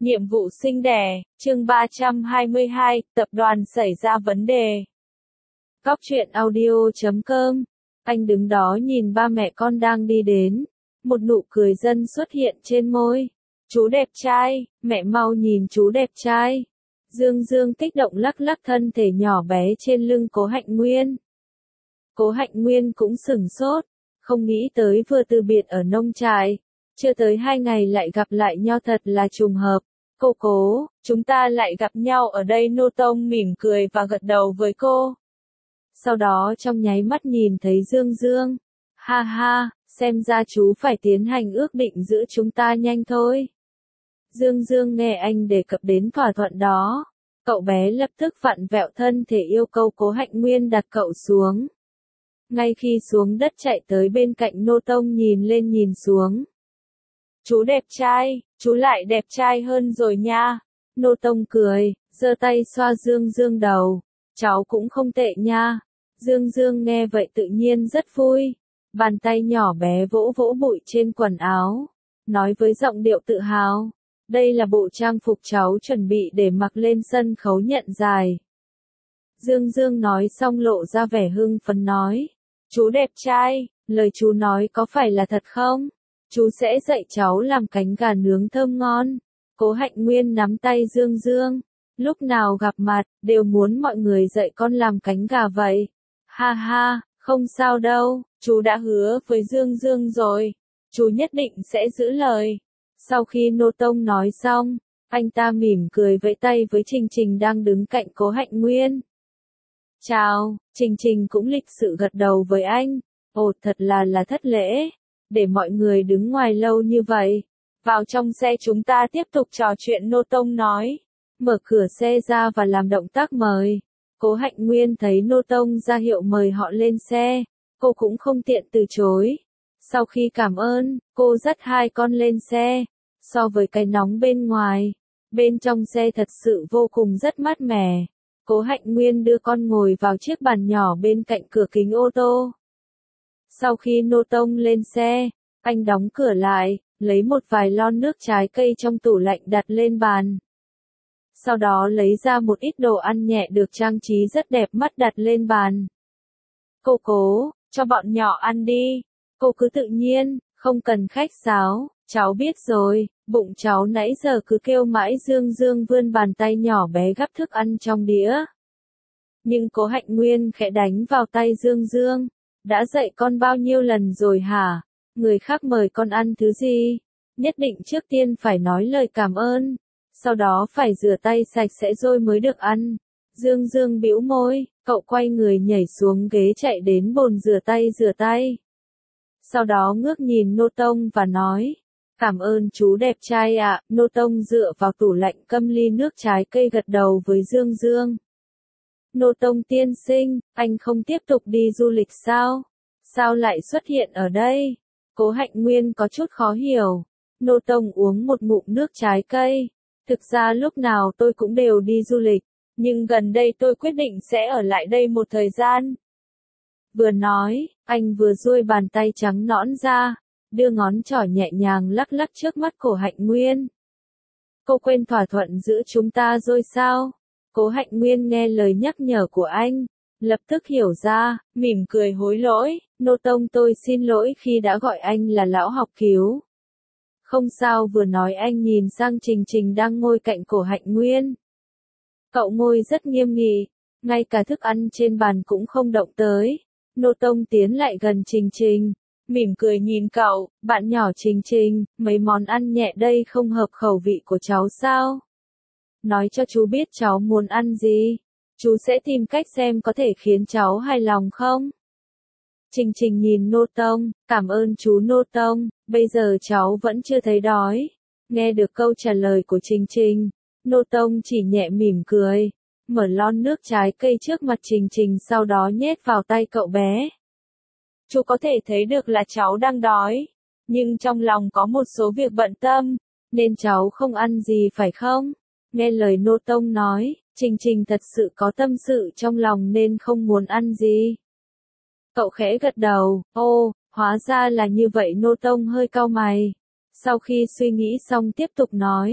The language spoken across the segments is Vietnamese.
Nhiệm vụ sinh đẻ, chương 322, tập đoàn xảy ra vấn đề. Góc truyện audio.com. Anh đứng đó nhìn ba mẹ con đang đi đến. Một nụ cười dân xuất hiện trên môi. Chú đẹp trai, mẹ mau nhìn chú đẹp trai. Dương Dương kích động lắc lắc thân thể nhỏ bé trên lưng Cố Hạnh Nguyên. Cố Hạnh Nguyên cũng sửng sốt, không nghĩ tới vừa từ biệt ở nông trại, chưa tới 2 ngày lại gặp lại nhau, thật là trùng hợp. Cố, chúng ta lại gặp nhau ở đây. Nô Tông mỉm cười và gật đầu với cô. Sau đó trong nháy mắt nhìn thấy Dương Dương. Ha ha, xem ra chú phải tiến hành ước định giữa chúng ta nhanh thôi. Dương Dương nghe anh đề cập đến thỏa thuận đó. Cậu bé lập tức vặn vẹo thân thể yêu cầu Cố Hạnh Nguyên đặt cậu xuống. Ngay khi xuống đất chạy tới bên cạnh Nô Tông nhìn lên nhìn xuống. Chú đẹp trai, chú lại đẹp trai hơn rồi nha. Nô Tông cười, giơ tay xoa Dương Dương đầu. Cháu cũng không tệ nha. Dương Dương nghe vậy tự nhiên rất vui. Bàn tay nhỏ bé vỗ vỗ bụi trên quần áo. Nói với giọng điệu tự hào. Đây là bộ trang phục cháu chuẩn bị để mặc lên sân khấu nhận giải. Dương Dương nói xong lộ ra vẻ hưng phấn nói. Chú đẹp trai, lời chú nói có phải là thật không? Chú sẽ dạy cháu làm cánh gà nướng thơm ngon. Cố Hạnh Nguyên nắm tay Dương Dương. Lúc nào gặp mặt, đều muốn mọi người dạy con làm cánh gà vậy. Ha ha, không sao đâu, chú đã hứa với Dương Dương rồi. Chú nhất định sẽ giữ lời. Sau khi Nô Tông nói xong, anh ta mỉm cười vẫy tay với Trình Trình đang đứng cạnh Cố Hạnh Nguyên. Chào, Trình Trình cũng lịch sự gật đầu với anh. Ồ, thật là thất lễ. Để mọi người đứng ngoài lâu như vậy. Vào trong xe chúng ta tiếp tục trò chuyện. Nô Tông nói. Mở cửa xe ra và làm động tác mời. Cố Hạnh Nguyên thấy Nô Tông ra hiệu mời họ lên xe. Cô cũng không tiện từ chối. Sau khi cảm ơn, cô dắt hai con lên xe. So với cái nóng bên ngoài, bên trong xe thật sự vô cùng rất mát mẻ. Cố Hạnh Nguyên đưa con ngồi vào chiếc bàn nhỏ bên cạnh cửa kính ô tô. Sau khi Nô Tông lên xe, anh đóng cửa lại, lấy một vài lon nước trái cây trong tủ lạnh đặt lên bàn. Sau đó lấy ra một ít đồ ăn nhẹ được trang trí rất đẹp mắt đặt lên bàn. Cố, cho bọn nhỏ ăn đi. Cô cứ tự nhiên, không cần khách sáo, cháu biết rồi, bụng cháu nãy giờ cứ kêu mãi. Dương Dương vươn bàn tay nhỏ bé gắp thức ăn trong đĩa. Nhưng Cố Hạnh Nguyên khẽ đánh vào tay Dương Dương. Đã dạy con bao nhiêu lần rồi hả? Người khác mời con ăn thứ gì? Nhất định trước tiên phải nói lời cảm ơn. Sau đó phải rửa tay sạch sẽ rồi mới được ăn. Dương Dương bĩu môi, cậu quay người nhảy xuống ghế chạy đến bồn rửa tay. Sau đó ngước nhìn Nô Tông và nói. Cảm ơn chú đẹp trai ạ. Nô Tông dựa vào tủ lạnh câm ly nước trái cây gật đầu với Dương Dương. Nô Tông tiên sinh, anh không tiếp tục đi du lịch sao? Sao lại xuất hiện ở đây? Cố Hạnh Nguyên có chút khó hiểu. Nô Tông uống một ngụm nước trái cây. Thực ra lúc nào tôi cũng đều đi du lịch, nhưng gần đây tôi quyết định sẽ ở lại đây một thời gian. Vừa nói, anh vừa duỗi bàn tay trắng nõn ra, đưa ngón trỏ nhẹ nhàng lắc lắc trước mắt Cố Hạnh Nguyên. Cô quên thỏa thuận giữa chúng ta rồi sao? Cố Hạnh Nguyên nghe lời nhắc nhở của anh, lập tức hiểu ra, mỉm cười hối lỗi. Nô Tông, tôi xin lỗi khi đã gọi anh là lão học cứu. Không sao. Vừa nói anh nhìn sang Trình Trình đang ngồi cạnh Cố Hạnh Nguyên. Cậu ngồi rất nghiêm nghị, ngay cả thức ăn trên bàn cũng không động tới. Nô Tông tiến lại gần Trình Trình, mỉm cười nhìn cậu. Bạn nhỏ Trình Trình, mấy món ăn nhẹ đây không hợp khẩu vị của cháu sao? Nói cho chú biết cháu muốn ăn gì. Chú sẽ tìm cách xem có thể khiến cháu hài lòng không? Trình Trình nhìn Nô Tông, cảm ơn chú Nô Tông, bây giờ cháu vẫn chưa thấy đói. Nghe được câu trả lời của Trình Trình, Nô Tông chỉ nhẹ mỉm cười, mở lon nước trái cây trước mặt Trình Trình sau đó nhét vào tay cậu bé. Chú có thể thấy được là cháu đang đói, nhưng trong lòng có một số việc bận tâm, nên cháu không ăn gì phải không? Nghe lời Nô Tông nói, Trình Trình thật sự có tâm sự trong lòng nên không muốn ăn gì. Cậu khẽ gật đầu, ô, hóa ra là như vậy. Nô Tông hơi cau mày. Sau khi suy nghĩ xong tiếp tục nói,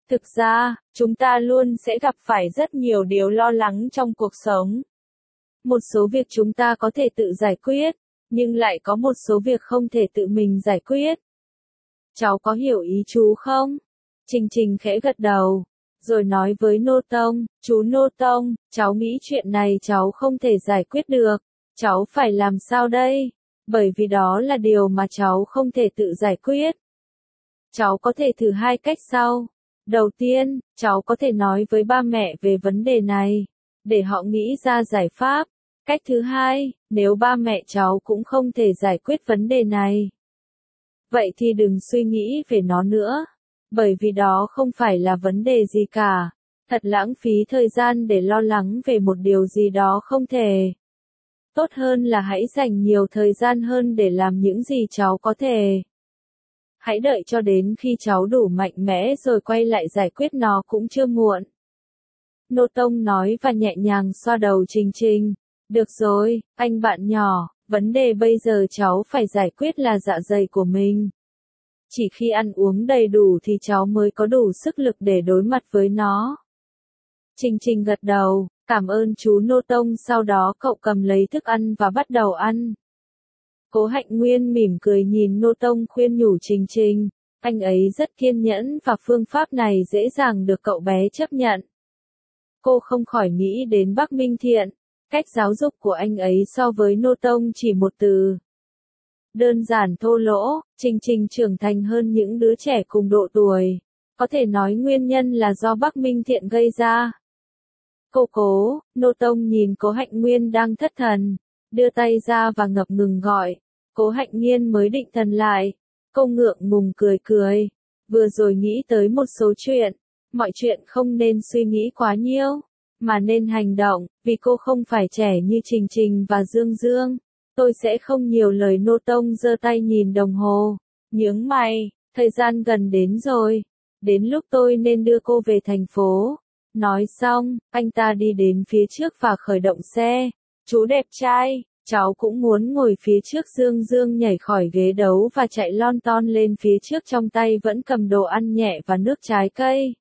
Thực ra, chúng ta luôn sẽ gặp phải rất nhiều điều lo lắng trong cuộc sống. Một số việc chúng ta có thể tự giải quyết, nhưng lại có một số việc không thể tự mình giải quyết. Cháu có hiểu ý chú không? Trình Trình khẽ gật đầu, rồi nói với Nô Tông, chú Nô Tông, cháu nghĩ chuyện này cháu không thể giải quyết được. Cháu phải làm sao đây? Bởi vì đó là điều mà cháu không thể tự giải quyết. Cháu có thể thử hai cách sau. Đầu tiên, cháu có thể nói với ba mẹ về vấn đề này, để họ nghĩ ra giải pháp. Cách thứ hai, nếu ba mẹ cháu cũng không thể giải quyết vấn đề này, vậy thì đừng suy nghĩ về nó nữa, bởi vì đó không phải là vấn đề gì cả. Thật lãng phí thời gian để lo lắng về một điều gì đó không thể. Tốt hơn là hãy dành nhiều thời gian hơn để làm những gì cháu có thể. Hãy đợi cho đến khi cháu đủ mạnh mẽ rồi quay lại giải quyết nó cũng chưa muộn. Nô Tông nói và nhẹ nhàng xoa đầu Trình Trình. Được rồi, anh bạn nhỏ, vấn đề bây giờ cháu phải giải quyết là dạ dày của mình. Chỉ khi ăn uống đầy đủ thì cháu mới có đủ sức lực để đối mặt với nó. Trình Trình gật đầu, cảm ơn chú Nô Tông, sau đó cậu cầm lấy thức ăn và bắt đầu ăn. Cố Hạnh Nguyên mỉm cười nhìn Nô Tông khuyên nhủ Trình Trình, anh ấy rất kiên nhẫn và phương pháp này dễ dàng được cậu bé chấp nhận. Cô không khỏi nghĩ đến Bắc Minh Thiện, cách giáo dục của anh ấy so với Nô Tông chỉ một từ. Đơn giản thô lỗ. Trình Trình trưởng thành hơn những đứa trẻ cùng độ tuổi. Có thể nói nguyên nhân là do Bắc Minh Thiện gây ra. Cố, Nô Tông nhìn Cố Hạnh Nguyên đang thất thần, đưa tay ra và ngập ngừng gọi. Cố Hạnh Nhiên mới định thần lại. Cô ngượng ngùng cười. Vừa rồi nghĩ tới một số chuyện. Mọi chuyện không nên suy nghĩ quá nhiều, mà nên hành động, vì cô không phải trẻ như Trình Trình và Dương Dương. Tôi sẽ không nhiều lời. Nô Tông giơ tay nhìn đồng hồ, nhướng mày, thời gian gần đến rồi. Đến lúc tôi nên đưa cô về thành phố. Nói xong, anh ta đi đến phía trước và khởi động xe. Chú đẹp trai, cháu cũng muốn ngồi phía trước. Dương Dương nhảy khỏi ghế đấu và chạy lon ton lên phía trước, trong tay vẫn cầm đồ ăn nhẹ và nước trái cây.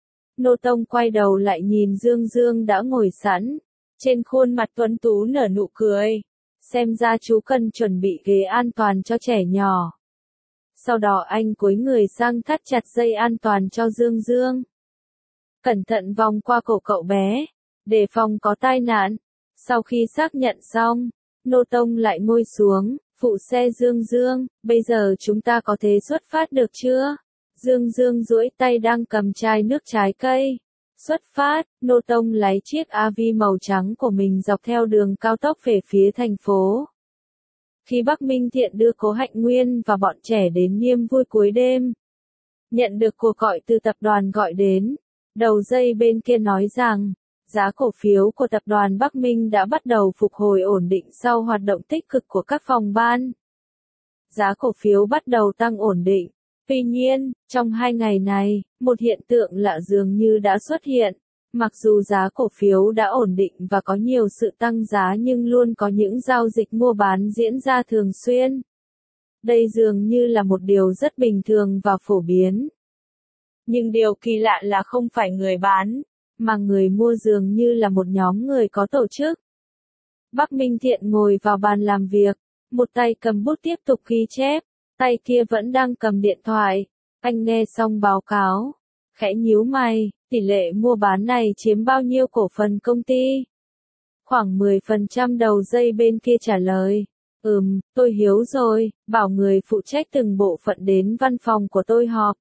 Nô Tông quay đầu lại nhìn Dương Dương đã ngồi sẵn. Trên khuôn mặt tuấn tú nở nụ cười. Xem ra chú cần chuẩn bị ghế an toàn cho trẻ nhỏ. Sau đó anh cúi người sang thắt chặt dây an toàn cho Dương Dương. Cẩn thận vòng qua cổ cậu bé, đề phòng có tai nạn. Sau khi xác nhận xong, Nô Tông lại ngồi xuống, phụ xe Dương Dương, bây giờ chúng ta có thể xuất phát được chưa? Dương Dương duỗi tay đang cầm chai nước trái cây. Xuất phát. Nô Tông lái chiếc AV màu trắng của mình dọc theo đường cao tốc về phía thành phố. Khi Bắc Minh Thiện đưa Cố Hạnh Nguyên và bọn trẻ đến niềm vui cuối đêm, nhận được cuộc gọi từ tập đoàn gọi đến. Đầu dây bên kia nói rằng, giá cổ phiếu của tập đoàn Bắc Minh đã bắt đầu phục hồi ổn định sau hoạt động tích cực của các phòng ban. Giá cổ phiếu bắt đầu tăng ổn định. Tuy nhiên, trong 2 ngày này, một hiện tượng lạ dường như đã xuất hiện. Mặc dù giá cổ phiếu đã ổn định và có nhiều sự tăng giá, nhưng luôn có những giao dịch mua bán diễn ra thường xuyên. Đây dường như là một điều rất bình thường và phổ biến. Nhưng điều kỳ lạ là không phải người bán, mà người mua dường như là một nhóm người có tổ chức. Bắc Minh Thiện ngồi vào bàn làm việc, một tay cầm bút tiếp tục ghi chép, tay kia vẫn đang cầm điện thoại. Anh nghe xong báo cáo, khẽ nhíu mày, tỷ lệ mua bán này chiếm bao nhiêu cổ phần công ty? Khoảng 10%. Đầu dây bên kia trả lời. Tôi hiểu rồi, bảo người phụ trách từng bộ phận đến văn phòng của tôi họp.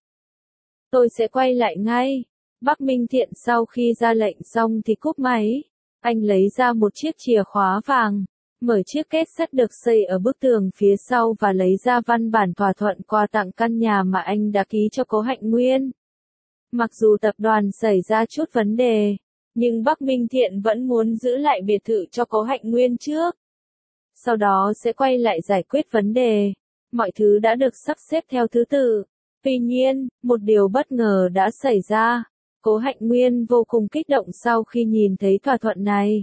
Tôi sẽ quay lại ngay. Bắc Minh Thiện sau khi ra lệnh xong thì cúp máy. Anh lấy ra một chiếc chìa khóa vàng, mở chiếc két sắt được xây ở bức tường phía sau và lấy ra văn bản thỏa thuận quà tặng căn nhà mà anh đã ký cho Cố Hạnh Nguyên. Mặc dù tập đoàn xảy ra chút vấn đề, nhưng Bắc Minh Thiện vẫn muốn giữ lại biệt thự cho Cố Hạnh Nguyên trước. Sau đó sẽ quay lại giải quyết vấn đề. Mọi thứ đã được sắp xếp theo thứ tự. Tuy nhiên, một điều bất ngờ đã xảy ra. Cố Hạnh Nguyên vô cùng kích động sau khi nhìn thấy thỏa thuận này.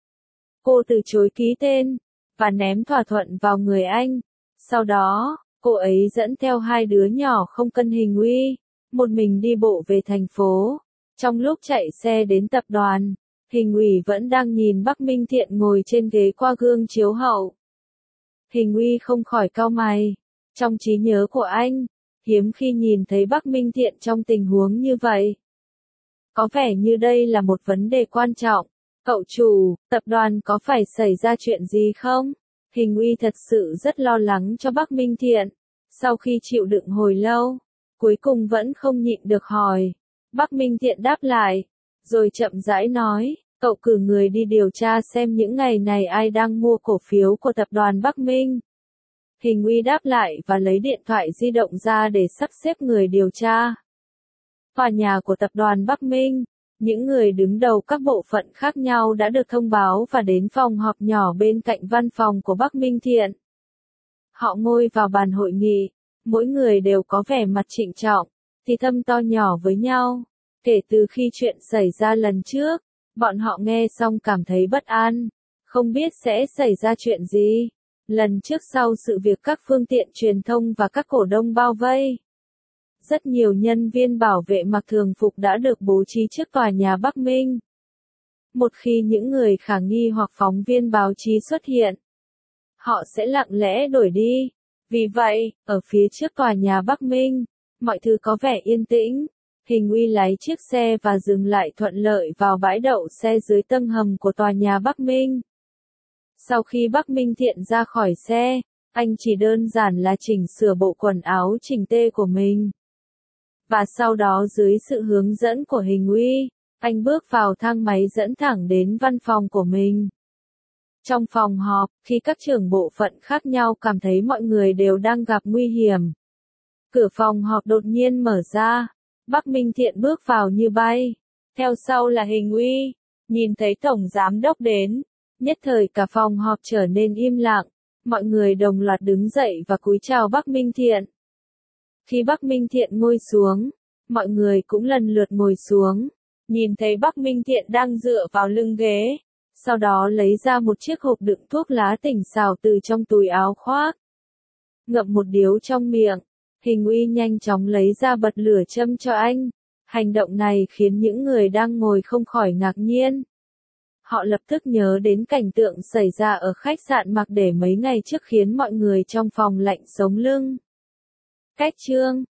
Cô từ chối ký tên, và ném thỏa thuận vào người anh. Sau đó, cô ấy dẫn theo 2 đứa nhỏ không cân hình uy, một mình đi bộ về thành phố. Trong lúc chạy xe đến tập đoàn, Hình ủy vẫn đang nhìn Bắc Minh Thiện ngồi trên ghế qua gương chiếu hậu. Hình uy không khỏi cau mày. Trong trí nhớ của anh, hiếm khi nhìn thấy Bắc Minh Thiện trong tình huống như vậy. Có vẻ như đây là một vấn đề quan trọng. Cậu chủ, tập đoàn có phải xảy ra chuyện gì không? Hình uy thật sự rất lo lắng cho Bắc Minh Thiện. Sau khi chịu đựng hồi lâu, cuối cùng vẫn không nhịn được hỏi. Bắc Minh Thiện đáp lại, rồi chậm rãi nói, cậu cử người đi điều tra xem những ngày này ai đang mua cổ phiếu của tập đoàn Bắc Minh. Hình uy đáp lại và lấy điện thoại di động ra để sắp xếp người điều tra. Tòa nhà của tập đoàn Bắc Minh, những người đứng đầu các bộ phận khác nhau đã được thông báo và đến phòng họp nhỏ bên cạnh văn phòng của Bắc Minh Thiện. Họ ngồi vào bàn hội nghị, mỗi người đều có vẻ mặt trịnh trọng, thì thầm to nhỏ với nhau. Kể từ khi chuyện xảy ra lần trước, bọn họ nghe xong cảm thấy bất an, không biết sẽ xảy ra chuyện gì. Lần trước sau sự việc các phương tiện truyền thông và các cổ đông bao vây, rất nhiều nhân viên bảo vệ mặc thường phục đã được bố trí trước tòa nhà Bắc Minh. Một khi những người khả nghi hoặc phóng viên báo chí xuất hiện, họ sẽ lặng lẽ đuổi đi. Vì vậy, ở phía trước tòa nhà Bắc Minh, mọi thứ có vẻ yên tĩnh. Hình uy lái chiếc xe và dừng lại thuận lợi vào bãi đậu xe dưới tầng hầm của tòa nhà Bắc Minh. Sau khi Bắc Minh Thiện ra khỏi xe, anh chỉ đơn giản là chỉnh sửa bộ quần áo chỉnh tề của mình. Và sau đó dưới sự hướng dẫn của Hình uy, anh bước vào thang máy dẫn thẳng đến văn phòng của mình. Trong phòng họp, khi các trưởng bộ phận khác nhau cảm thấy mọi người đều đang gặp nguy hiểm, cửa phòng họp đột nhiên mở ra. Bắc Minh Thiện bước vào như bay. Theo sau là Hình uy. Nhìn thấy tổng giám đốc đến, nhất thời cả phòng họp trở nên im lặng. Mọi người đồng loạt đứng dậy và cúi chào Bắc Minh Thiện. Khi Bắc Minh Thiện ngồi xuống, mọi người cũng lần lượt ngồi xuống. Nhìn thấy Bắc Minh Thiện đang dựa vào lưng ghế, sau đó lấy ra một chiếc hộp đựng thuốc lá tỉnh xào từ trong túi áo khoác. Ngậm một điếu trong miệng. Hình uy nhanh chóng lấy ra bật lửa châm cho anh. Hành động này khiến những người đang ngồi không khỏi ngạc nhiên. Họ lập tức nhớ đến cảnh tượng xảy ra ở khách sạn Mặc Để mấy ngày trước khiến mọi người trong phòng lạnh sống lưng. Cách chương